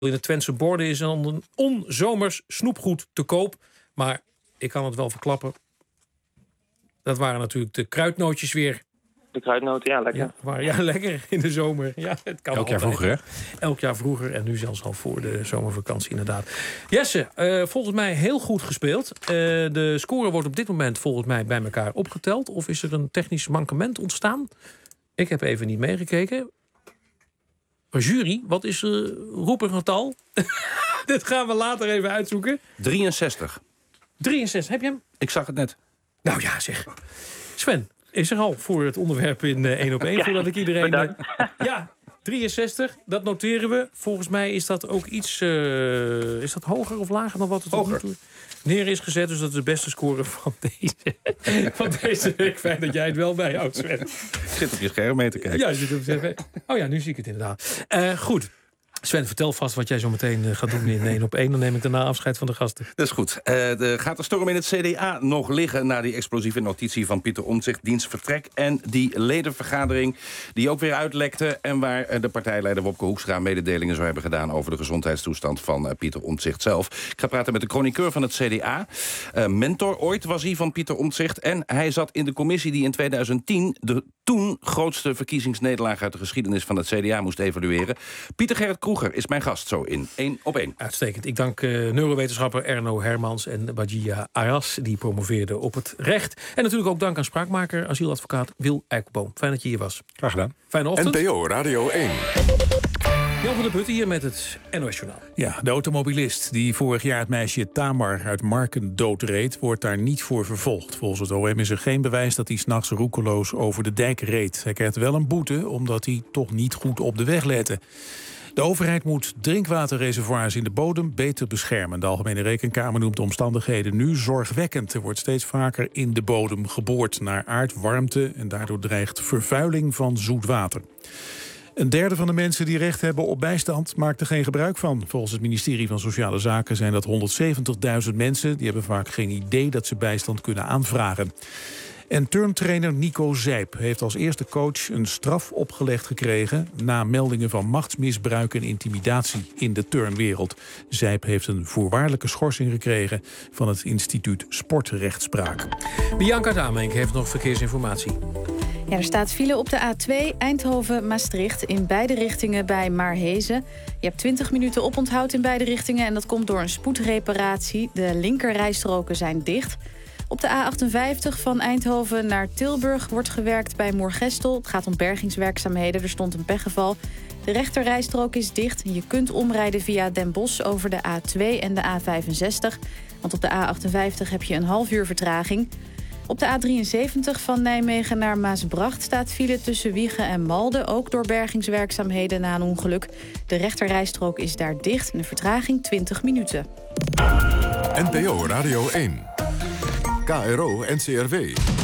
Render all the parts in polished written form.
In het Twentse Borden is een onzomers snoepgoed te koop. Maar ik kan het wel verklappen. Dat waren natuurlijk de kruidnootjes weer. De kruidnoten, ja, lekker. Ja, lekker in de zomer. Ja, het kan Elk jaar vroeger, hè? Elk jaar vroeger en nu zelfs al voor de zomervakantie, inderdaad. Jesse, volgens mij heel goed gespeeld. De score wordt op dit moment volgens mij bij elkaar opgeteld. Of is er een technisch mankement ontstaan? Ik heb even niet meegekeken. Maar jury, wat is roep een getal? Dit gaan we later even uitzoeken. 63. 63, heb je hem? Ik zag het net. Nou ja, zeg. Sven, is er al voor het onderwerp in 1 op 1... Ja, voordat ik iedereen... bedankt. Ja, 63, dat noteren we. Volgens mij is dat ook iets... is dat hoger of lager dan wat het tot nu toe neer is gezet? Dus dat is de beste score van deze week. Fijn dat jij het wel bijhoudt, Sven. Ik zit op je scherm mee te kijken. Ja, je zit op je scherm. Oh ja, nu zie ik het inderdaad. Goed. Sven, vertel vast wat jij zo meteen gaat doen in 1 op 1. Dan neem ik daarna afscheid van de gasten. Dat is goed. Gaat de storm in het CDA nog liggen na die explosieve notitie van Pieter Omtzigt, diens vertrek en die ledenvergadering die ook weer uitlekte en waar de partijleider Wopke Hoekstra mededelingen zou hebben gedaan over de gezondheidstoestand van Pieter Omtzigt zelf. Ik ga praten met de chroniqueur van het CDA. Mentor ooit was hij van Pieter Omtzigt en hij zat in de commissie die in 2010 de toen grootste verkiezingsnederlaag uit de geschiedenis van het CDA moest evalueren. Pieter Gerrit Kroeger is mijn gast zo in 1 op 1. Uitstekend. Ik dank neurowetenschapper Erno Hermans en Bajia Arras, die promoveerde op het recht. En natuurlijk ook dank aan spraakmaker, asieladvocaat Wil Eikelboom. Fijn dat je hier was. Graag gedaan. Fijne ochtend. NPO Radio 1. Jan van der Putten hier met het NOS Journaal. Ja, de automobilist die vorig jaar het meisje Tamar uit Marken doodreed, wordt daar niet voor vervolgd. Volgens het OM is er geen bewijs dat hij 's nachts roekeloos over de dijk reed. Hij krijgt wel een boete omdat hij toch niet goed op de weg lette. De overheid moet drinkwaterreservoirs in de bodem beter beschermen. De Algemene Rekenkamer noemt de omstandigheden nu zorgwekkend. Er wordt steeds vaker in de bodem geboord naar aardwarmte en daardoor dreigt vervuiling van zoet water. Een derde van de mensen die recht hebben op bijstand maakt er geen gebruik van. Volgens het ministerie van Sociale Zaken zijn dat 170.000 mensen. Die hebben vaak geen idee dat ze bijstand kunnen aanvragen. En turntrainer Nico Zijp heeft als eerste coach een straf opgelegd gekregen na meldingen van machtsmisbruik en intimidatie in de turnwereld. Zijp heeft een voorwaardelijke schorsing gekregen van het instituut Sportrechtspraak. Bianca Damenk heeft nog verkeersinformatie. Ja, er staat file op de A2 Eindhoven-Maastricht in beide richtingen bij Maarhezen. Je hebt 20 minuten oponthoud in beide richtingen en dat komt door een spoedreparatie. De linkerrijstroken zijn dicht. Op de A58 van Eindhoven naar Tilburg wordt gewerkt bij Moergestel. Het gaat om bergingswerkzaamheden, er stond een pechgeval. De rechterrijstrook is dicht. Je kunt omrijden via Den Bosch over de A2 en de A65. Want op de A58 heb je een half uur vertraging. Op de A73 van Nijmegen naar Maasbracht staat file tussen Wijchen en Malden, ook door bergingswerkzaamheden na een ongeluk. De rechterrijstrook is daar dicht en de vertraging 20 minuten. NPO Radio 1. KRO NCRW.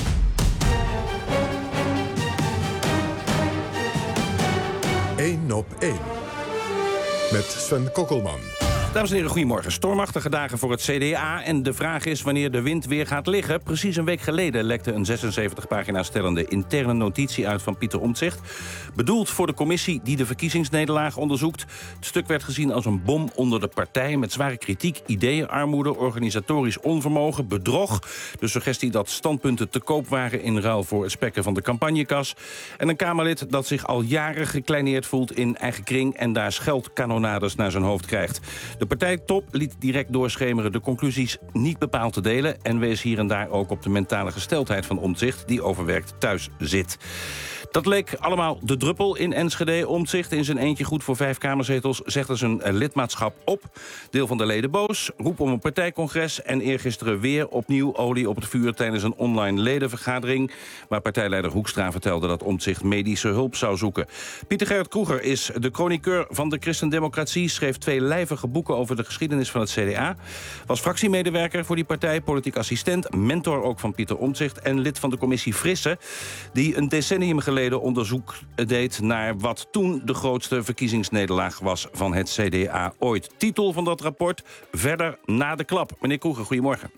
Eén op 1. Met Sven Kokkelman. Dames en heren, goedemorgen. Stormachtige dagen voor het CDA. En de vraag is wanneer de wind weer gaat liggen. Precies een week geleden lekte een 76 pagina's stellende interne notitie uit van Pieter Omtzigt. Bedoeld voor de commissie die de verkiezingsnederlaag onderzoekt. Het stuk werd gezien als een bom onder de partij met zware kritiek, ideeënarmoede, organisatorisch onvermogen, bedrog. De suggestie dat standpunten te koop waren in ruil voor het spekken van de campagnekas. En een Kamerlid dat zich al jaren gekleineerd voelt in eigen kring en daar scheldkanonades naar zijn hoofd krijgt. De partijtop liet direct doorschemeren de conclusies niet bepaald te delen en wees hier en daar ook op de mentale gesteldheid van Omtzigt die overwerkt thuis zit. Dat leek allemaal de druppel in Enschede. Omtzigt in zijn eentje goed voor 5 kamerzetels zegde zijn lidmaatschap op. Deel van de leden boos, roep om een partijcongres en eergisteren weer opnieuw olie op het vuur tijdens een online ledenvergadering waar partijleider Hoekstra vertelde dat Omtzigt medische hulp zou zoeken. Pieter Gerrit Kroeger is de chroniqueur van de Christendemocratie, schreef 2 lijvige boeken over de geschiedenis van het CDA, was fractiemedewerker voor die partij, politiek assistent, mentor ook van Pieter Omtzigt en lid van de commissie Frisse, die een decennium geleden onderzoek deed naar wat toen de grootste verkiezingsnederlaag was van het CDA ooit. Titel van dat rapport: Verder na de klap. Meneer Kroeger, goedemorgen.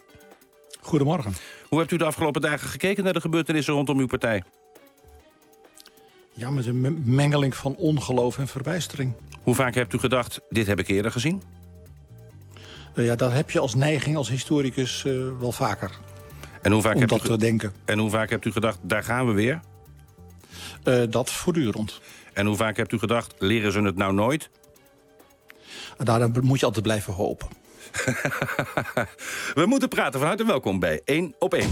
Goedemorgen. Hoe hebt u de afgelopen dagen gekeken naar de gebeurtenissen rondom uw partij? Ja, met een mengeling van ongeloof en verbijstering. Hoe vaak hebt u gedacht, dit heb ik eerder gezien? Ja, dat heb je als neiging, als historicus, wel vaker. En hoe vaak om dat te denken. En hoe vaak hebt u gedacht, daar gaan we weer? Dat voortdurend. En hoe vaak hebt u gedacht, leren ze het nou nooit? Daar moet je altijd blijven hopen. We moeten praten. Van harte welkom bij 1 op 1.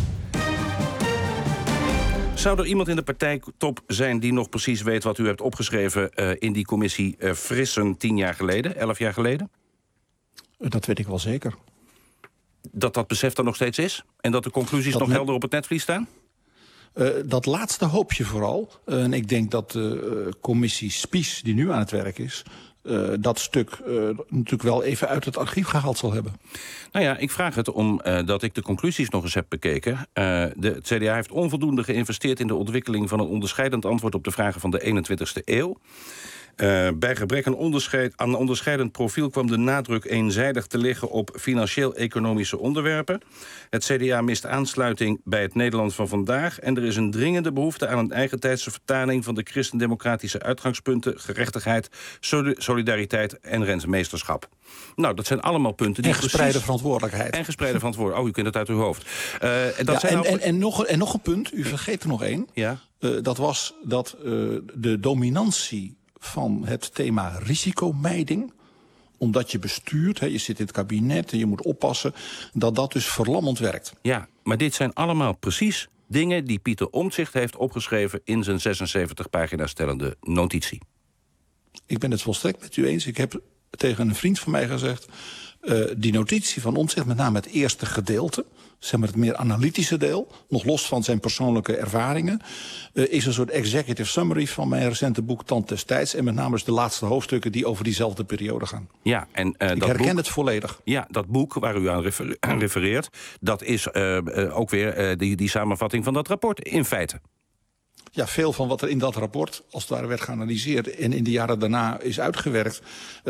Zou er iemand in de partijtop zijn die nog precies weet wat u hebt opgeschreven in die commissie Frissen 10 jaar geleden, 11 jaar geleden? Dat weet ik wel zeker. Dat besef er nog steeds is? En dat de conclusies nog helder op het netvlies staan? Dat laatste hoop je vooral. En ik denk dat de commissie Spies, die nu aan het werk is, dat stuk natuurlijk wel even uit het archief gehaald zal hebben. Nou ja, ik vraag het omdat ik de conclusies nog eens heb bekeken. Het CDA heeft onvoldoende geïnvesteerd in de ontwikkeling van een onderscheidend antwoord op de vragen van de 21ste eeuw. Bij gebrek aan onderscheidend profiel kwam de nadruk eenzijdig te liggen op financieel-economische onderwerpen. Het CDA mist aansluiting bij het Nederland van vandaag en er is een dringende behoefte aan een eigentijdse vertaling van de christendemocratische uitgangspunten, gerechtigheid, solidariteit en rentmeesterschap. Nou, dat zijn allemaal punten die en gespreide verantwoordelijkheid. En gespreide verantwoordelijkheid. Oh, u kent het uit uw hoofd. En nog een punt, u vergeet er nog één. Ja? Dat was dat de dominantie van het thema risicomijding, omdat je bestuurt, je zit in het kabinet en je moet oppassen, dat dus verlammend werkt. Ja, maar dit zijn allemaal precies dingen die Pieter Omtzigt heeft opgeschreven in zijn 76 pagina's stellende notitie. Ik ben het volstrekt met u eens. Ik heb tegen een vriend van mij gezegd, die notitie van Omtzigt, met name het eerste gedeelte, zeg maar het meer analytische deel, nog los van zijn persoonlijke ervaringen, is een soort executive summary van mijn recente boek Tand des Tijds, en met name dus de laatste hoofdstukken die over diezelfde periode gaan. Ja, en ik herken het volledig. Ja, dat boek waar u aan refereert, dat is ook weer die samenvatting van dat rapport in feite. Ja, veel van wat er in dat rapport als het ware werd geanalyseerd en in de jaren daarna is uitgewerkt,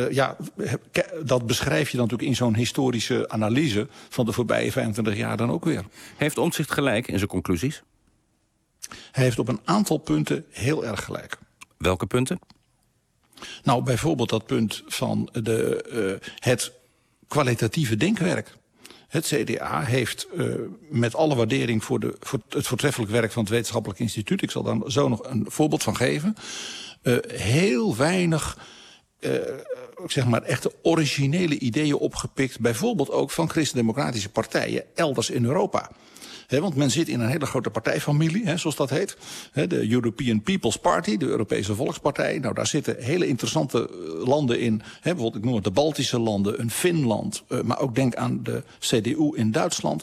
dat beschrijf je dan natuurlijk in zo'n historische analyse van de voorbije 25 jaar dan ook weer. Heeft Omtzigt gelijk in zijn conclusies? Hij heeft op een aantal punten heel erg gelijk. Welke punten? Nou, bijvoorbeeld dat punt van het kwalitatieve denkwerk. Het CDA heeft met alle waardering voor het voortreffelijk werk van het Wetenschappelijk Instituut, ik zal daar zo nog een voorbeeld van geven, heel weinig zeg maar echte originele ideeën opgepikt, bijvoorbeeld ook van christendemocratische partijen elders in Europa. Want men zit in een hele grote partijfamilie, zoals dat heet. De European People's Party, de Europese Volkspartij. Nou, daar zitten hele interessante landen in. Bijvoorbeeld, ik noem het de Baltische landen, een Finland. Maar ook denk aan de CDU in Duitsland.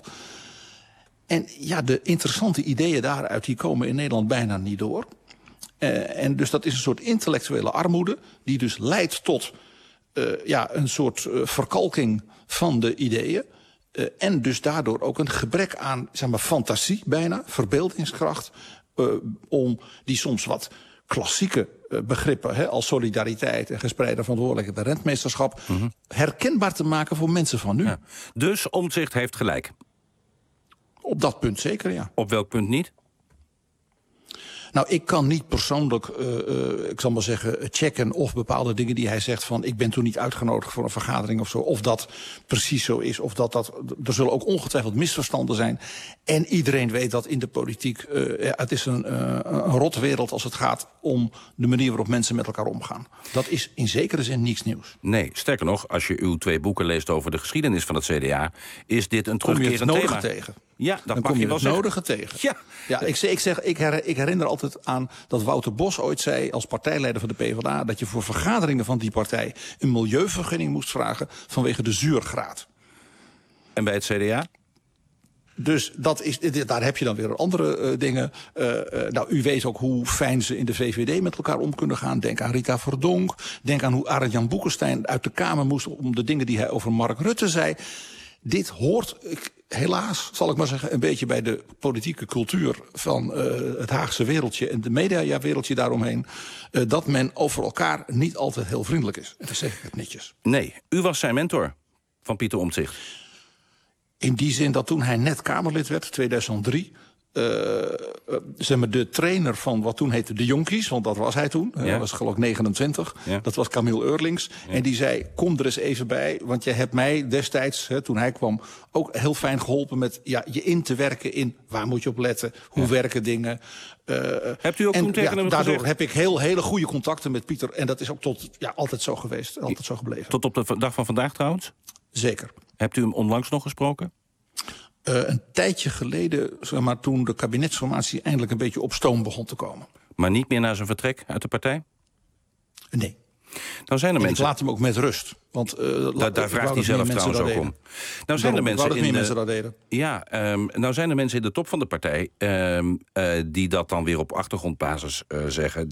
En ja, de interessante ideeën daaruit, die komen in Nederland bijna niet door. En dus dat is een soort intellectuele armoede, die dus leidt tot een soort verkalking van de ideeën. En dus daardoor ook een gebrek aan, zeg maar, fantasie bijna, verbeeldingskracht, om die soms wat klassieke begrippen als solidariteit en gespreide verantwoordelijkheid en rentmeesterschap herkenbaar te maken voor mensen van nu. Ja. Dus Omtzigt heeft gelijk? Op dat punt zeker, ja. Op welk punt niet? Nou, ik kan niet persoonlijk, ik zal maar zeggen, checken of bepaalde dingen die hij zegt van ik ben toen niet uitgenodigd voor een vergadering of zo, of dat precies zo is, of dat er zullen ook ongetwijfeld misverstanden zijn. En iedereen weet dat in de politiek, het is een rotte wereld als het gaat om de manier waarop mensen met elkaar omgaan. Dat is in zekere zin niets nieuws. Nee, sterker nog, als je uw 2 boeken leest over de geschiedenis van het CDA, is dit een terugkerend thema. Tegen. Ja, dat dan mag kom je wel het nodige tegen. Ja, ik herinner altijd aan dat Wouter Bos ooit zei als partijleider van de PvdA dat je voor vergaderingen van die partij een milieuvergunning moest vragen vanwege de zuurgraad. En bij het CDA? Dus daar heb je dan weer andere dingen. Nou, u weet ook hoe fijn ze in de VVD met elkaar om kunnen gaan. Denk aan Rita Verdonk. Denk aan hoe Arend-Jan Boekenstein uit de Kamer moest om de dingen die hij over Mark Rutte zei. Dit hoort, helaas, zal ik maar zeggen, een beetje bij de politieke cultuur van het Haagse wereldje en de mediawereldje daaromheen. Dat men over elkaar niet altijd heel vriendelijk is. En dat zeg ik het netjes. Nee, u was zijn mentor van Pieter Omtzigt. In die zin dat toen hij net Kamerlid werd, 2003... zeg maar de trainer van wat toen heette de Jonkies, want dat was hij toen. Hij was geloof ik 29. Ja. Dat was Camille Eurlings. Ja. En die zei, kom er eens even bij, want je hebt mij destijds, toen hij kwam, ook heel fijn geholpen met je in te werken in waar moet je op letten, hoe werken dingen. Hebt u ook toen tegen hem daardoor gezegd? heb ik hele goede contacten met Pieter. En dat is ook altijd zo geweest, altijd zo gebleven. Tot op de dag van vandaag trouwens? Zeker. Hebt u hem onlangs nog gesproken? Een tijdje geleden, zeg maar, toen de kabinetsformatie eindelijk een beetje op stoom begon te komen. Maar niet meer na zijn vertrek uit de partij? Nee. Nou zijn er mensen. Ik laat hem ook met rust. Want daar vraagt hij zelf trouwens ook om. Nou zijn er mensen dat deden. Ja, nou zijn er mensen in de top van de partij die dat dan weer op achtergrondbasis zeggen.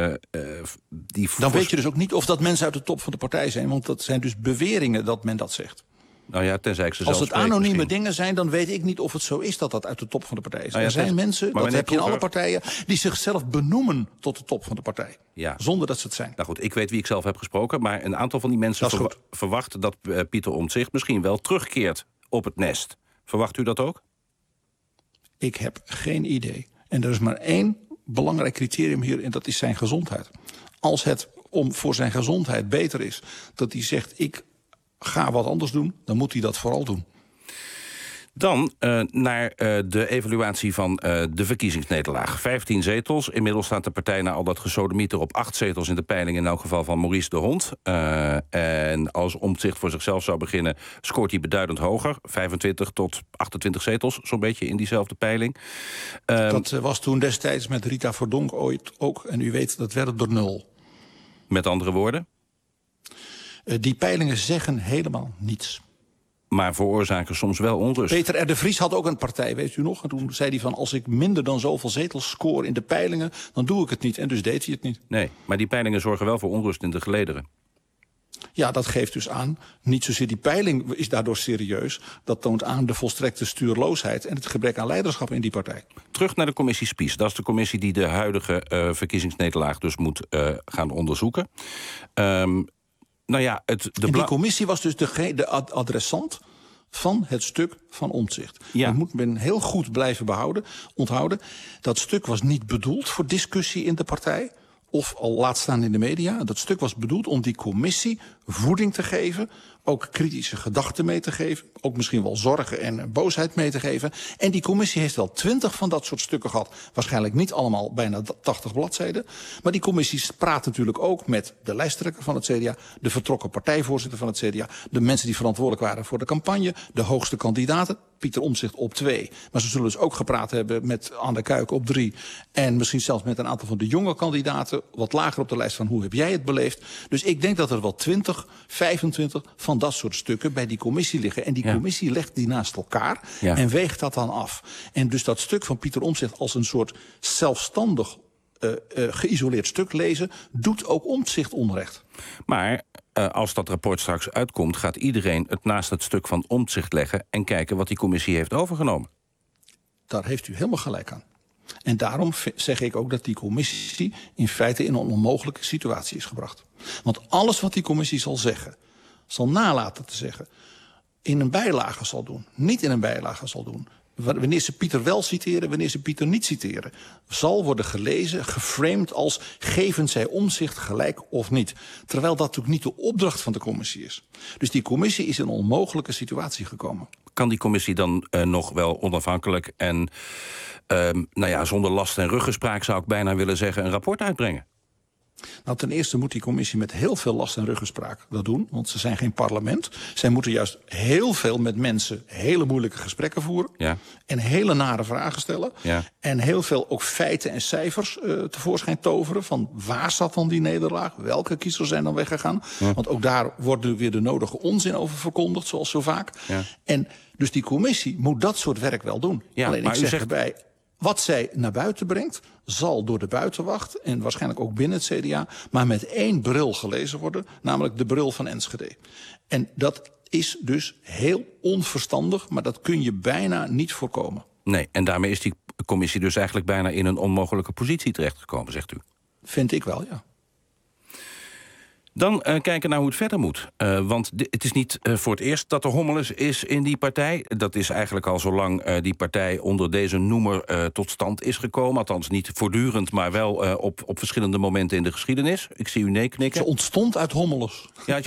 Dan weet je dus ook niet of dat mensen uit de top van de partij zijn, want dat zijn dus beweringen dat men dat zegt. Nou ja, tenzij ik ze zelf Als het spreek, anonieme misschien. dingen zijn, dan weet ik niet of het zo is dat dat uit de top van de partij is. Nou ja, er zijn mensen, maar dat heb je in alle Proever partijen, die zichzelf benoemen tot de top van de partij. Ja. Zonder dat ze het zijn. Nou goed, ik weet wie ik zelf heb gesproken, maar een aantal van die mensen verwachten dat Pieter Omtzigt misschien wel terugkeert op het nest. Verwacht u dat ook? Ik heb geen idee. En er is maar één belangrijk criterium hier, en dat is zijn gezondheid. Als het voor zijn gezondheid beter is dat hij zegt, ik ga wat anders doen, dan moet hij dat vooral doen. Dan naar de evaluatie van de verkiezingsnederlaag. 15 zetels. Inmiddels staat de partij na al dat gesodemieter op 8 zetels in de peiling, in elk geval van Maurice de Hond. En als Omtzigt voor zichzelf zou beginnen, scoort hij beduidend hoger. 25 tot 28 zetels, zo'n beetje in diezelfde peiling. Dat was toen destijds met Rita Verdonk ooit ook. En u weet, dat werd door 0. Met andere woorden? Die peilingen zeggen helemaal niets. Maar veroorzaken soms wel onrust. Peter R. de Vries had ook een partij, weet u nog? En toen zei hij van, als ik minder dan zoveel zetels score in de peilingen, dan doe ik het niet. En dus deed hij het niet. Nee, maar die peilingen zorgen wel voor onrust in de gelederen. Ja, dat geeft dus aan, niet zozeer die peiling is daardoor serieus. Dat toont aan de volstrekte stuurloosheid en het gebrek aan leiderschap in die partij. Terug naar de commissie Spies. Dat is de commissie die de huidige verkiezingsnederlaag dus moet gaan onderzoeken. Nou ja, die commissie was dus de adressant van het stuk van Omtzigt. Ja. Dat moet men heel goed blijven onthouden. Dat stuk was niet bedoeld voor discussie in de partij, of al laat staan in de media. Dat stuk was bedoeld om die commissie voeding te geven, ook kritische gedachten mee te geven, ook misschien wel zorgen en boosheid mee te geven. En die commissie heeft wel 20 van dat soort stukken gehad. Waarschijnlijk niet allemaal bijna 80 bladzijden. Maar die commissie praat natuurlijk ook met de lijsttrekker van het CDA, de vertrokken partijvoorzitter van het CDA, de mensen die verantwoordelijk waren voor de campagne, de hoogste kandidaten, Pieter Omtzigt op 2. Maar ze zullen dus ook gepraat hebben met Anne Kuik op 3. En misschien zelfs met een aantal van de jonge kandidaten, wat lager op de lijst van hoe heb jij het beleefd. Dus ik denk dat er wel 20, 25 van dat soort stukken bij die commissie liggen. En die commissie legt die naast elkaar en weegt dat dan af. En dus dat stuk van Pieter Omtzigt als een soort zelfstandig geïsoleerd stuk lezen, doet ook Omtzigt onrecht. Maar als dat rapport straks uitkomt, gaat iedereen het naast het stuk van Omtzigt leggen en kijken wat die commissie heeft overgenomen. Daar heeft u helemaal gelijk aan. En daarom zeg ik ook dat die commissie in feite in een onmogelijke situatie is gebracht. Want alles wat die commissie zal zeggen, zal nalaten te zeggen, in een bijlage zal doen, niet in een bijlage zal doen, wanneer ze Pieter wel citeren, wanneer ze Pieter niet citeren, zal worden gelezen, geframed als geven zij Omtzigt gelijk of niet. Terwijl dat natuurlijk niet de opdracht van de commissie is. Dus die commissie is in een onmogelijke situatie gekomen. Kan die commissie dan nog wel onafhankelijk en zonder last en ruggespraak, zou ik bijna willen zeggen, een rapport uitbrengen? Nou, ten eerste moet die commissie met heel veel last en ruggespraak dat doen. Want ze zijn geen parlement. Zij moeten juist heel veel met mensen hele moeilijke gesprekken voeren. Ja. En hele nare vragen stellen. Ja. En heel veel ook feiten en cijfers tevoorschijn toveren. Van waar zat dan die nederlaag? Welke kiezers zijn dan weggegaan? Ja. Want ook daar wordt nu weer de nodige onzin over verkondigd, zoals zo vaak. Ja. En dus die commissie moet dat soort werk wel doen. Ja, alleen ik zeg erbij, wat zij naar buiten brengt, zal door de buitenwacht en waarschijnlijk ook binnen het CDA, maar met één bril gelezen worden, namelijk de bril van Enschede. En dat is dus heel onverstandig, maar dat kun je bijna niet voorkomen. Nee, en daarmee is die commissie dus eigenlijk bijna in een onmogelijke positie terechtgekomen, zegt u? Vind ik wel, ja. Dan kijken naar hoe het verder moet. Want het is niet voor het eerst dat er hommeles is in die partij. Dat is eigenlijk al zolang die partij onder deze noemer tot stand is gekomen. Althans niet voortdurend, maar wel op verschillende momenten in de geschiedenis. Ik zie u nee knikken. Ze ontstond uit hommeles.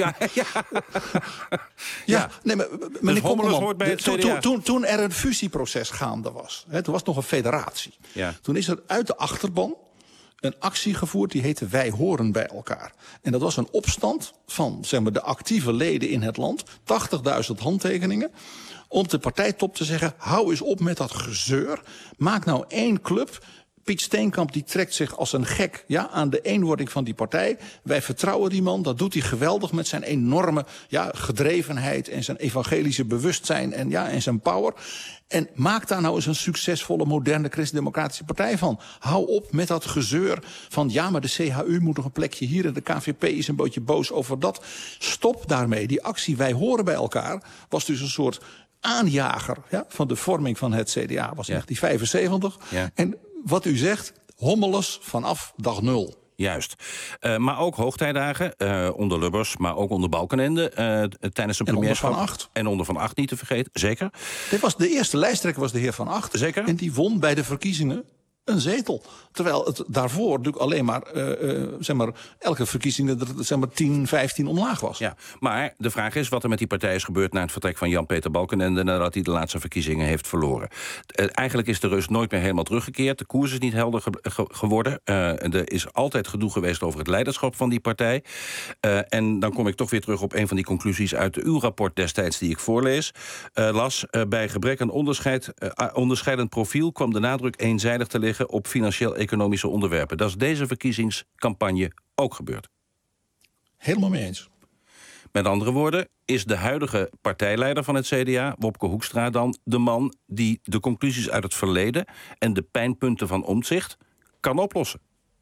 Ja. Nee, maar dus hommeles hoort bij het CDA. Toen er een fusieproces gaande was. Toen was nog een federatie. Ja. Toen is er uit de achterban een actie gevoerd die heette Wij horen bij elkaar. En dat was een opstand van de actieve leden in het land. 80.000 handtekeningen. Om de partijtop te zeggen, hou eens op met dat gezeur. Maak nou één club. Piet Steenkamp die trekt zich als een gek aan de eenwording van die partij. Wij vertrouwen die man, dat doet hij geweldig met zijn enorme gedrevenheid en zijn evangelische bewustzijn en zijn power. En maak daar nou eens een succesvolle, moderne christendemocratische partij van. Hou op met dat gezeur van maar de CHU moet nog een plekje hier en de KVP is een beetje boos over dat. Stop daarmee. Die actie Wij horen bij elkaar was dus een soort aanjager van de vorming van het CDA. Was 1975. Ja. En wat u zegt, hommeles vanaf dag 0. Juist. Maar ook hoogtijdagen, onder Lubbers, maar ook onder Balkenende. Tijdens een premierschap. Onder Van Agt. En onder Van Agt niet te vergeten, zeker. De eerste lijsttrekker was de heer Van Agt. Zeker. En die won bij de verkiezingen een zetel. Terwijl het daarvoor natuurlijk alleen maar, elke verkiezing er 10, 15 omlaag was. Ja, maar de vraag is wat er met die partij is gebeurd na het vertrek van Jan-Peter Balkenende nadat hij de laatste verkiezingen heeft verloren. Eigenlijk is de rust nooit meer helemaal teruggekeerd. De koers is niet helder geworden. Er is altijd gedoe geweest over het leiderschap van die partij. En dan kom ik toch weer terug op een van die conclusies uit uw rapport destijds die ik las. Bij gebrek aan onderscheidend profiel kwam de nadruk eenzijdig te liggen op financieel-economische onderwerpen. Dat is deze verkiezingscampagne ook gebeurd. Helemaal mee eens. Met andere woorden, is de huidige partijleider van het CDA, Wopke Hoekstra, dan de man die de conclusies uit het verleden en de pijnpunten van Omtzigt kan oplossen?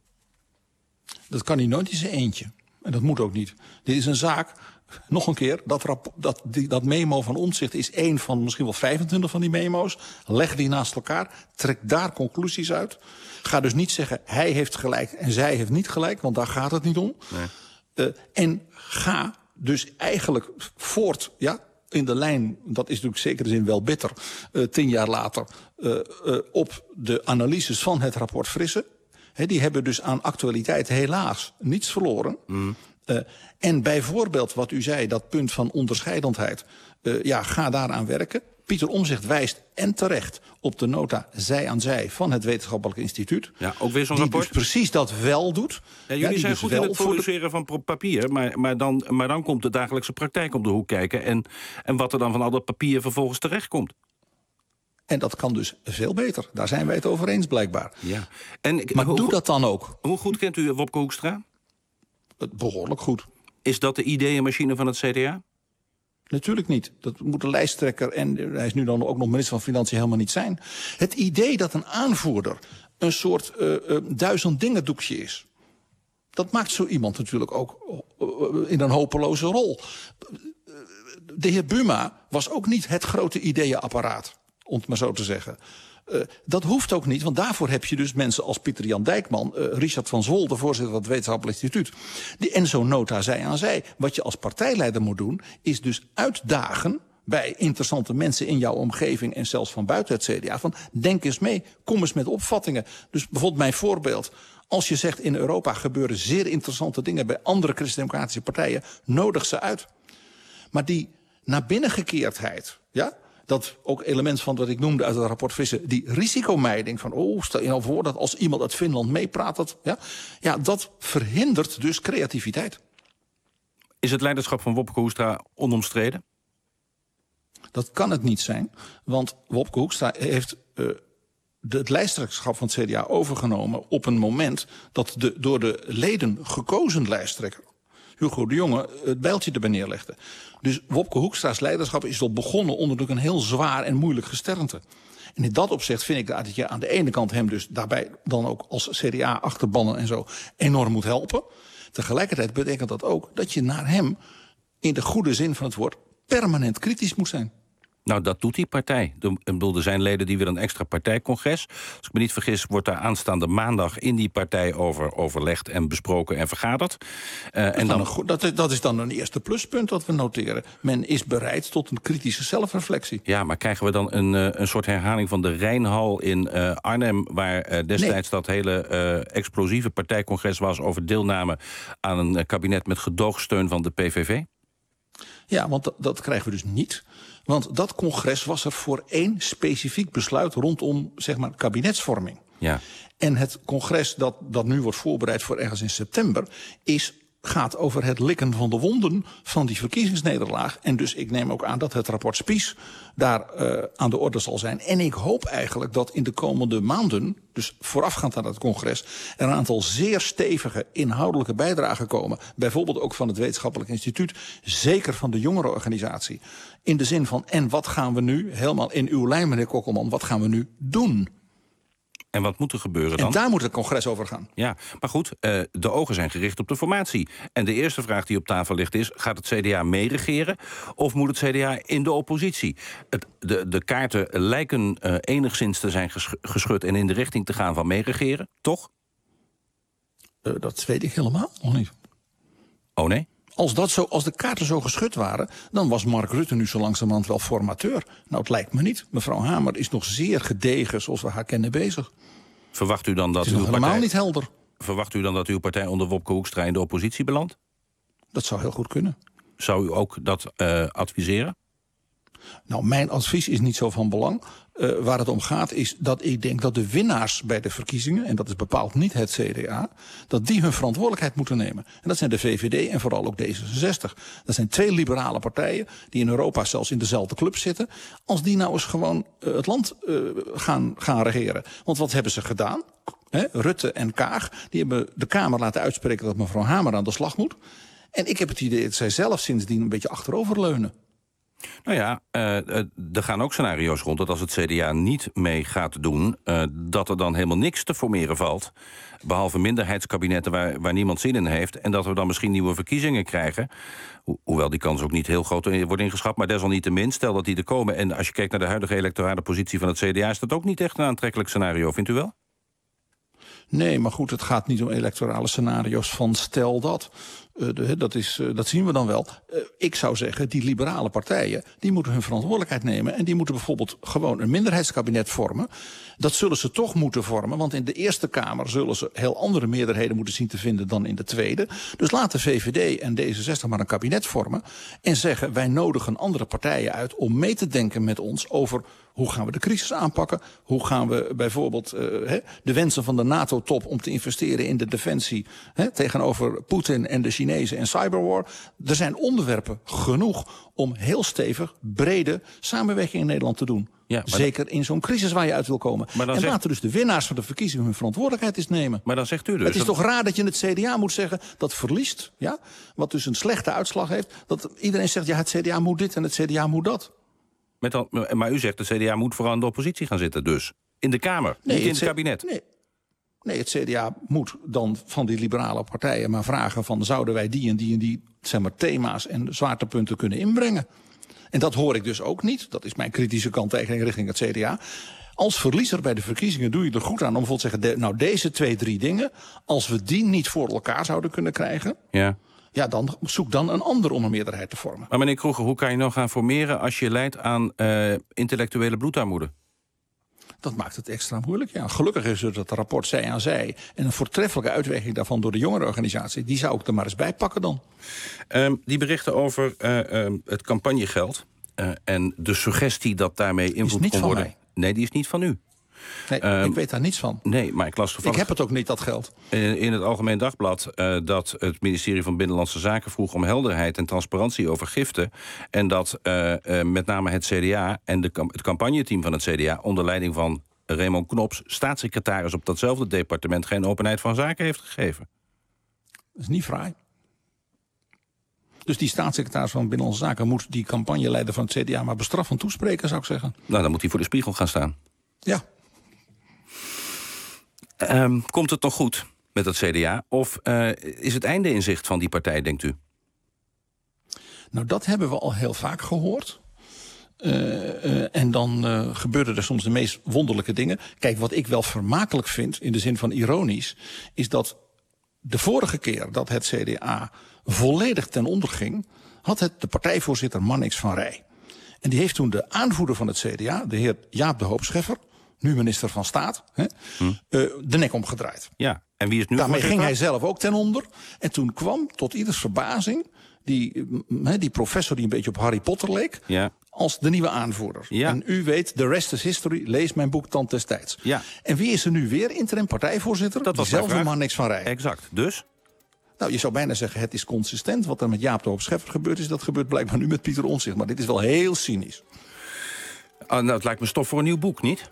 Dat kan hij nooit in zijn eentje. En dat moet ook niet. Dit is een zaak, nog een keer, dat memo van Omtzigt is één van misschien wel 25 van die memo's. Leg die naast elkaar, trek daar conclusies uit. Ga dus niet zeggen, hij heeft gelijk en zij heeft niet gelijk, want daar gaat het niet om. Nee. En ga dus eigenlijk voort, in de lijn, dat is natuurlijk zeker in zin wel bitter, 10 jaar later, op de analyses van het rapport Frisse. Die hebben dus aan actualiteit helaas niets verloren. En bijvoorbeeld wat u zei, dat punt van onderscheidendheid, ga daaraan werken. Pieter Omtzigt wijst en terecht op de nota zij aan zij van het Wetenschappelijk Instituut. Ja, ook weer zo'n rapport. Die dus precies dat wel doet. Ja, jullie zijn dus goed in het produceren van papier, maar dan komt de dagelijkse praktijk op de hoek kijken en wat er dan van al dat papier vervolgens terechtkomt. En dat kan dus veel beter. Daar zijn wij het over eens blijkbaar. Ja. Maar doe dat dan ook. Hoe goed kent u Wopke Hoekstra? Behoorlijk goed. Is dat de ideeënmachine van het CDA? Natuurlijk niet. Dat moet de lijsttrekker, en hij is nu dan ook nog minister van Financiën, helemaal niet zijn. Het idee dat een aanvoerder een soort 1000 dingen doekje is, dat maakt zo iemand natuurlijk ook in een hopeloze rol. De heer Buma was ook niet het grote ideeënapparaat, om het maar zo te zeggen. Dat hoeft ook niet, want daarvoor heb je dus mensen als Pieter-Jan Dijkman, Richard van Zwol, de voorzitter van het Wetenschappelijk Instituut, en zo'n nota zij aan zij. Wat je als partijleider moet doen, is dus uitdagen bij interessante mensen in jouw omgeving en zelfs van buiten het CDA. Van denk eens mee, kom eens met opvattingen. Dus bijvoorbeeld mijn voorbeeld. Als je zegt in Europa gebeuren zeer interessante dingen bij andere christendemocratische partijen, nodig ze uit. Maar die naar binnengekeerdheid, dat ook element van wat ik noemde uit het rapport Frisse, die risicomijding van, stel je nou voor dat als iemand uit Finland meepraat, dat verhindert dus creativiteit. Is het leiderschap van Wopke Hoekstra onomstreden? Dat kan het niet zijn, want Wopke Hoekstra heeft het lijsttrekkerschap van het CDA overgenomen op een moment dat de door de leden gekozen lijsttrekker, Hugo de Jonge, het bijltje erbij neerlegde. Dus Wopke Hoekstra's leiderschap is al begonnen onder natuurlijk een heel zwaar en moeilijk gesternte. En in dat opzicht vind ik dat je aan de ene kant hem dus daarbij dan ook als CDA-achterbannen en zo enorm moet helpen. Tegelijkertijd betekent dat ook dat je naar hem in de goede zin van het woord permanent kritisch moet zijn. Nou, dat doet die partij. Er zijn leden die willen een extra partijcongres. Als ik me niet vergis, wordt daar aanstaande maandag in die partij over overlegd en besproken en vergaderd. Dat is dan een eerste pluspunt dat we noteren. Men is bereid tot een kritische zelfreflectie. Ja, maar krijgen we dan een soort herhaling van de Rijnhal in Arnhem, waar destijds dat hele explosieve partijcongres was over deelname aan een kabinet met gedoogsteun van de PVV? Ja, want dat krijgen we dus niet. Want dat congres was er voor één specifiek besluit rondom, zeg maar, kabinetsvorming. Ja. En het congres dat nu wordt voorbereid voor ergens in september gaat over het likken van de wonden van die verkiezingsnederlaag. En dus ik neem ook aan dat het rapport Spies daar aan de orde zal zijn. En ik hoop eigenlijk dat in de komende maanden, dus voorafgaand aan het congres, er een aantal zeer stevige inhoudelijke bijdragen komen. Bijvoorbeeld ook van het Wetenschappelijk Instituut, zeker van de jongerenorganisatie. In de zin van, en wat gaan we nu, helemaal in uw lijn, meneer Kokkelman, wat gaan we nu doen? En wat moet er gebeuren dan? En daar moet het congres over gaan. Ja, maar goed, de ogen zijn gericht op de formatie. En de eerste vraag die op tafel ligt is, gaat het CDA meeregeren of moet het CDA in de oppositie? De kaarten lijken enigszins te zijn geschud en in de richting te gaan van meeregeren, toch? Dat weet ik helemaal nog niet. Oh nee? Als de kaarten zo geschud waren, dan was Mark Rutte nu zo langzamerhand wel formateur. Nou, het lijkt me niet. Mevrouw Hamer is nog zeer gedegen, zoals we haar kennen, bezig. Verwacht u dan dat het is nog helemaal niet helder. Verwacht u dan dat uw partij onder Wopke Hoekstra in de oppositie belandt? Dat zou heel goed kunnen. Zou u ook dat adviseren? Nou, mijn advies is niet zo van belang. Waar het om gaat is dat ik denk dat de winnaars bij de verkiezingen, en dat is bepaald niet het CDA, dat die hun verantwoordelijkheid moeten nemen. En dat zijn de VVD en vooral ook D66. Dat zijn twee liberale partijen die in Europa zelfs in dezelfde club zitten. Als die nou eens gewoon het land gaan regeren. Want wat hebben ze gedaan? Rutte en Kaag, die hebben de Kamer laten uitspreken dat mevrouw Hamer aan de slag moet. En ik heb het idee dat zij zelf sindsdien een beetje achteroverleunen. Nou ja, er gaan ook scenario's rond dat als het CDA niet mee gaat doen, dat er dan helemaal niks te formeren valt. Behalve minderheidskabinetten waar niemand zin in heeft. En dat we dan misschien nieuwe verkiezingen krijgen. Hoewel die kans ook niet heel groot wordt ingeschat. Maar desalniettemin, stel dat die er komen. En als je kijkt naar de huidige electorale positie van het CDA, is dat ook niet echt een aantrekkelijk scenario, vindt u wel? Nee, maar goed, het gaat niet om electorale scenario's van stel dat. Dat zien we dan wel. Ik zou zeggen, die liberale partijen, die moeten hun verantwoordelijkheid nemen. En die moeten bijvoorbeeld gewoon een minderheidskabinet vormen. Dat zullen ze toch moeten vormen, want in de Eerste Kamer zullen ze heel andere meerderheden moeten zien te vinden dan in de Tweede. Dus laat de VVD en D66 maar een kabinet vormen. En zeggen, wij nodigen andere partijen uit om mee te denken met ons over hoe gaan we de crisis aanpakken. Hoe gaan we bijvoorbeeld de wensen van de NATO-top om te investeren in de defensie tegenover Poetin en de Chinezen en cyberwar. Er zijn onderwerpen genoeg om heel stevig, brede samenwerking in Nederland te doen. Ja, zeker in zo'n crisis waar je uit wil komen. En laten dus de winnaars van de verkiezingen hun verantwoordelijkheid eens nemen. Maar dan zegt u dus... Het is toch raar dat je het CDA moet zeggen dat verliest, ja? Wat dus een slechte uitslag heeft. Dat iedereen zegt, ja, het CDA moet dit en het CDA moet dat. Maar u zegt, de CDA moet vooral in de oppositie gaan zitten dus. In de Kamer, niet in het kabinet. Nee, het CDA moet dan van die liberale partijen maar vragen van, zouden wij die en die en die, zeg maar, thema's en zwaartepunten kunnen inbrengen? En dat hoor ik dus ook niet. Dat is mijn kritische kanttekening richting het CDA. Als verliezer bij de verkiezingen doe je er goed aan om bijvoorbeeld te zeggen, nou, deze 2, 3 dingen, als we die niet voor elkaar zouden kunnen krijgen, ja, dan zoek dan een ander om een meerderheid te vormen. Maar meneer Kroeger, hoe kan je nou gaan formeren als je lijdt aan intellectuele bloedarmoede? Dat maakt het extra moeilijk, ja. Gelukkig is het het rapport Zij aan Zij en een voortreffelijke uitwerking daarvan door de jongerenorganisatie. Die zou ik er maar eens bij pakken dan. Die berichten over het campagnegeld en de suggestie dat daarmee invloed kon worden. Mij. Nee, die is niet van u. Nee, ik weet daar niets van. Nee, maar ik las toevallig... Ik heb het ook niet, dat geld. In het Algemeen Dagblad dat het ministerie van Binnenlandse Zaken vroeg om helderheid en transparantie over giften. En dat met name het CDA en het campagneteam van het CDA onder leiding van Raymond Knops, staatssecretaris op datzelfde departement, geen openheid van zaken heeft gegeven. Dat is niet fraai. Dus die staatssecretaris van Binnenlandse Zaken moet die campagneleider van het CDA maar bestraffend toespreken, zou ik zeggen. Nou, dan moet hij voor de spiegel gaan staan. Ja. Komt het nog goed met het CDA? Of is het einde in zicht van die partij, denkt u? Nou, dat hebben we al heel vaak gehoord. En dan gebeuren er soms de meest wonderlijke dingen. Kijk, wat ik wel vermakelijk vind, in de zin van ironisch, is dat de vorige keer dat het CDA volledig ten onder ging, had het de partijvoorzitter Marnix van Rij. En die heeft toen de aanvoerder van het CDA, de heer Jaap de Hoop Scheffer, nu minister van Staat, de nek omgedraaid. Ja, en wie is nu daarmee ging hij zelf ook ten onder. En toen kwam, tot ieders verbazing, die professor die een beetje op Harry Potter leek, als de nieuwe aanvoerder. Ja. En u weet, the rest is history, lees mijn boek Tand destijds. Ja. En wie is er nu weer interim partijvoorzitter? Dat was diezelfde Marnix van Rij. Exact, dus? Nou, je zou bijna zeggen, het is consistent. Wat er met Jaap de Hoop Scheffer gebeurd is, dat gebeurt blijkbaar nu met Pieter Omtzigt. Maar dit is wel heel cynisch. Nou, het lijkt me stof voor een nieuw boek, niet?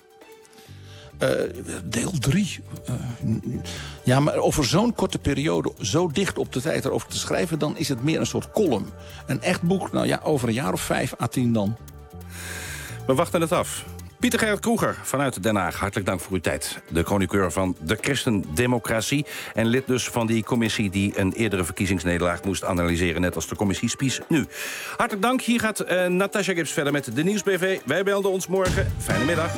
Deel 3. Ja, maar over zo'n korte periode, zo dicht op de tijd erover te schrijven, dan is het meer een soort column. Een echt boek, nou ja, over een jaar of 5 à 10 dan. We wachten het af. Pieter Gerrit Kroeger vanuit Den Haag, hartelijk dank voor uw tijd. De chroniqueur van de Christendemocratie en lid dus van die commissie die een eerdere verkiezingsnederlaag moest analyseren, net als de commissie Spies nu. Hartelijk dank. Hier gaat Natasja Gibbs verder met de Nieuwsbv. Wij belden ons morgen. Fijne middag.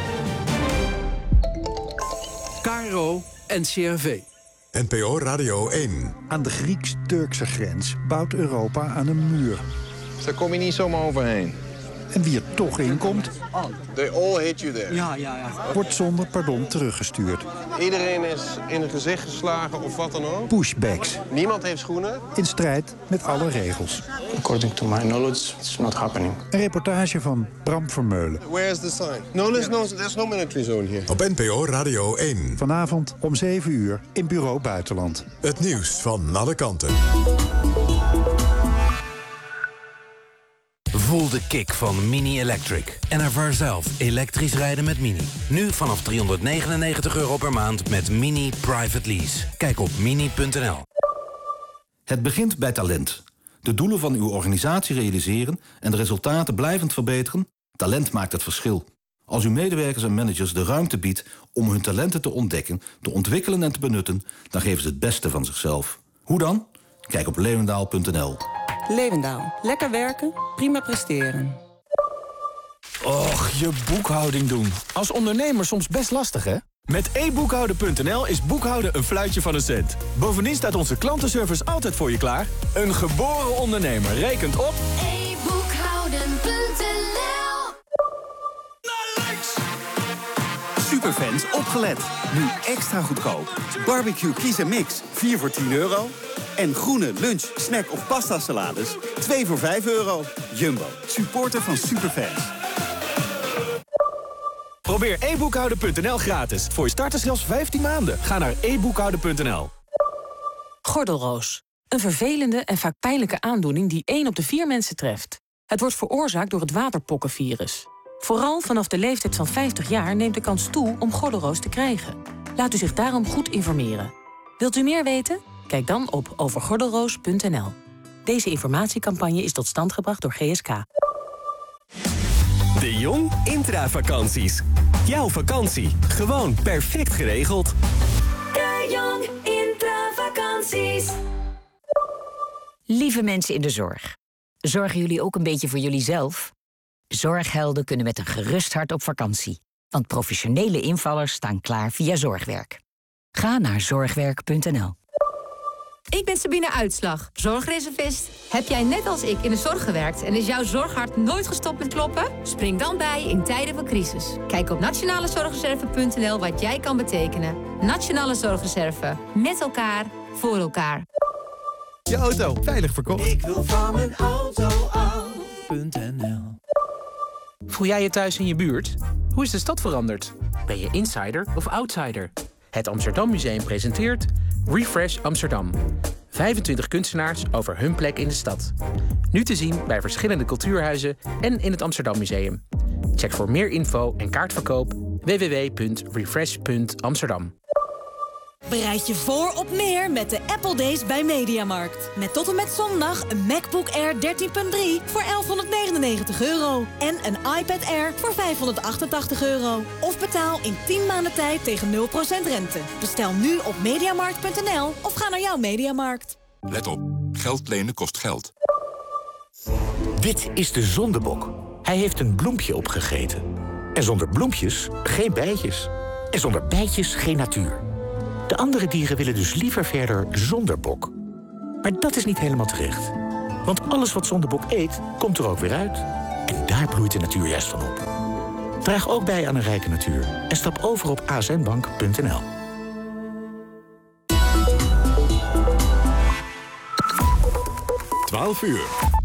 KRO NCRV. NPO Radio 1. Aan de Grieks-Turkse grens bouwt Europa aan een muur. Daar kom je niet zomaar overheen. En wie er toch in komt, They all hate you there. Ja. wordt zonder pardon teruggestuurd. Iedereen is in het gezicht geslagen of wat dan ook. Pushbacks. Niemand heeft schoenen. In strijd met alle regels. According to my knowledge, it's not happening. Een reportage van Bram Vermeulen. Where is the sign? No, there's no military zone here. Op NPO Radio 1. Vanavond om 7 uur in Bureau Buitenland. Het nieuws van alle kanten. Voel de kick van Mini Electric. En ervaar zelf elektrisch rijden met Mini. Nu vanaf €399 per maand met Mini Private Lease. Kijk op mini.nl. Het begint bij talent. De doelen van uw organisatie realiseren en de resultaten blijvend verbeteren. Talent maakt het verschil. Als uw medewerkers en managers de ruimte biedt om hun talenten te ontdekken, te ontwikkelen en te benutten, dan geven ze het beste van zichzelf. Hoe dan? Kijk op leeuwendaal.nl. Leeuwendaal. Lekker werken, prima presteren. Och, je boekhouding doen. Als ondernemer soms best lastig, hè? Met eboekhouden.nl is boekhouden een fluitje van een cent. Bovendien staat onze klantenservice altijd voor je klaar. Een geboren ondernemer rekent op... eboekhouden.nl. Superfans, opgelet. Nu extra goedkoop. Barbecue Kies en Mix, 4 voor €10. En groene lunch, snack of pasta salades, 2 voor €5. Jumbo, supporter van Superfans. Probeer eboekhouden.nl gratis. Voor je starters zelfs 15 maanden. Ga naar eboekhouden.nl. Gordelroos. Een vervelende en vaak pijnlijke aandoening die 1 op de 4 mensen treft. Het wordt veroorzaakt door het waterpokkenvirus. Vooral vanaf de leeftijd van 50 jaar neemt de kans toe om gordelroos te krijgen. Laat u zich daarom goed informeren. Wilt u meer weten? Kijk dan op overgordelroos.nl. Deze informatiecampagne is tot stand gebracht door GSK. De Jong Intravakanties. Jouw vakantie, gewoon perfect geregeld. De Jong Intravakanties. Lieve mensen in de zorg. Zorgen jullie ook een beetje voor jullie zelf? Zorghelden kunnen met een gerust hart op vakantie. Want professionele invallers staan klaar via Zorgwerk. Ga naar zorgwerk.nl. Ik ben Sabine Uitslag, zorgreservist. Heb jij net als ik in de zorg gewerkt en is jouw zorghart nooit gestopt met kloppen? Spring dan bij in tijden van crisis. Kijk op nationalezorgreserve.nl wat jij kan betekenen. Nationale Zorgreserve. Met elkaar, voor elkaar. Je auto veilig verkocht. Ik wil van mijn auto af.nl. Voel jij je thuis in je buurt? Hoe is de stad veranderd? Ben je insider of outsider? Het Amsterdam Museum presenteert Refresh Amsterdam. 25 kunstenaars over hun plek in de stad. Nu te zien bij verschillende cultuurhuizen en in het Amsterdam Museum. Check voor meer info en kaartverkoop www.refresh.amsterdam. Bereid je voor op meer met de Apple Days bij Mediamarkt. Met tot en met zondag een MacBook Air 13.3 voor €1199. En een iPad Air voor €588. Of betaal in 10 maanden tijd tegen 0% rente. Bestel nu op mediamarkt.nl of ga naar jouw Mediamarkt. Let op, geld lenen kost geld. Dit is de Zondebok. Hij heeft een bloempje opgegeten. En zonder bloempjes geen bijtjes. En zonder bijtjes geen natuur. De andere dieren willen dus liever verder zonder bok. Maar dat is niet helemaal terecht. Want alles wat zonder bok eet, komt er ook weer uit. En daar bloeit de natuur juist van op. Draag ook bij aan een rijke natuur. En stap over op asnbank.nl. Uur.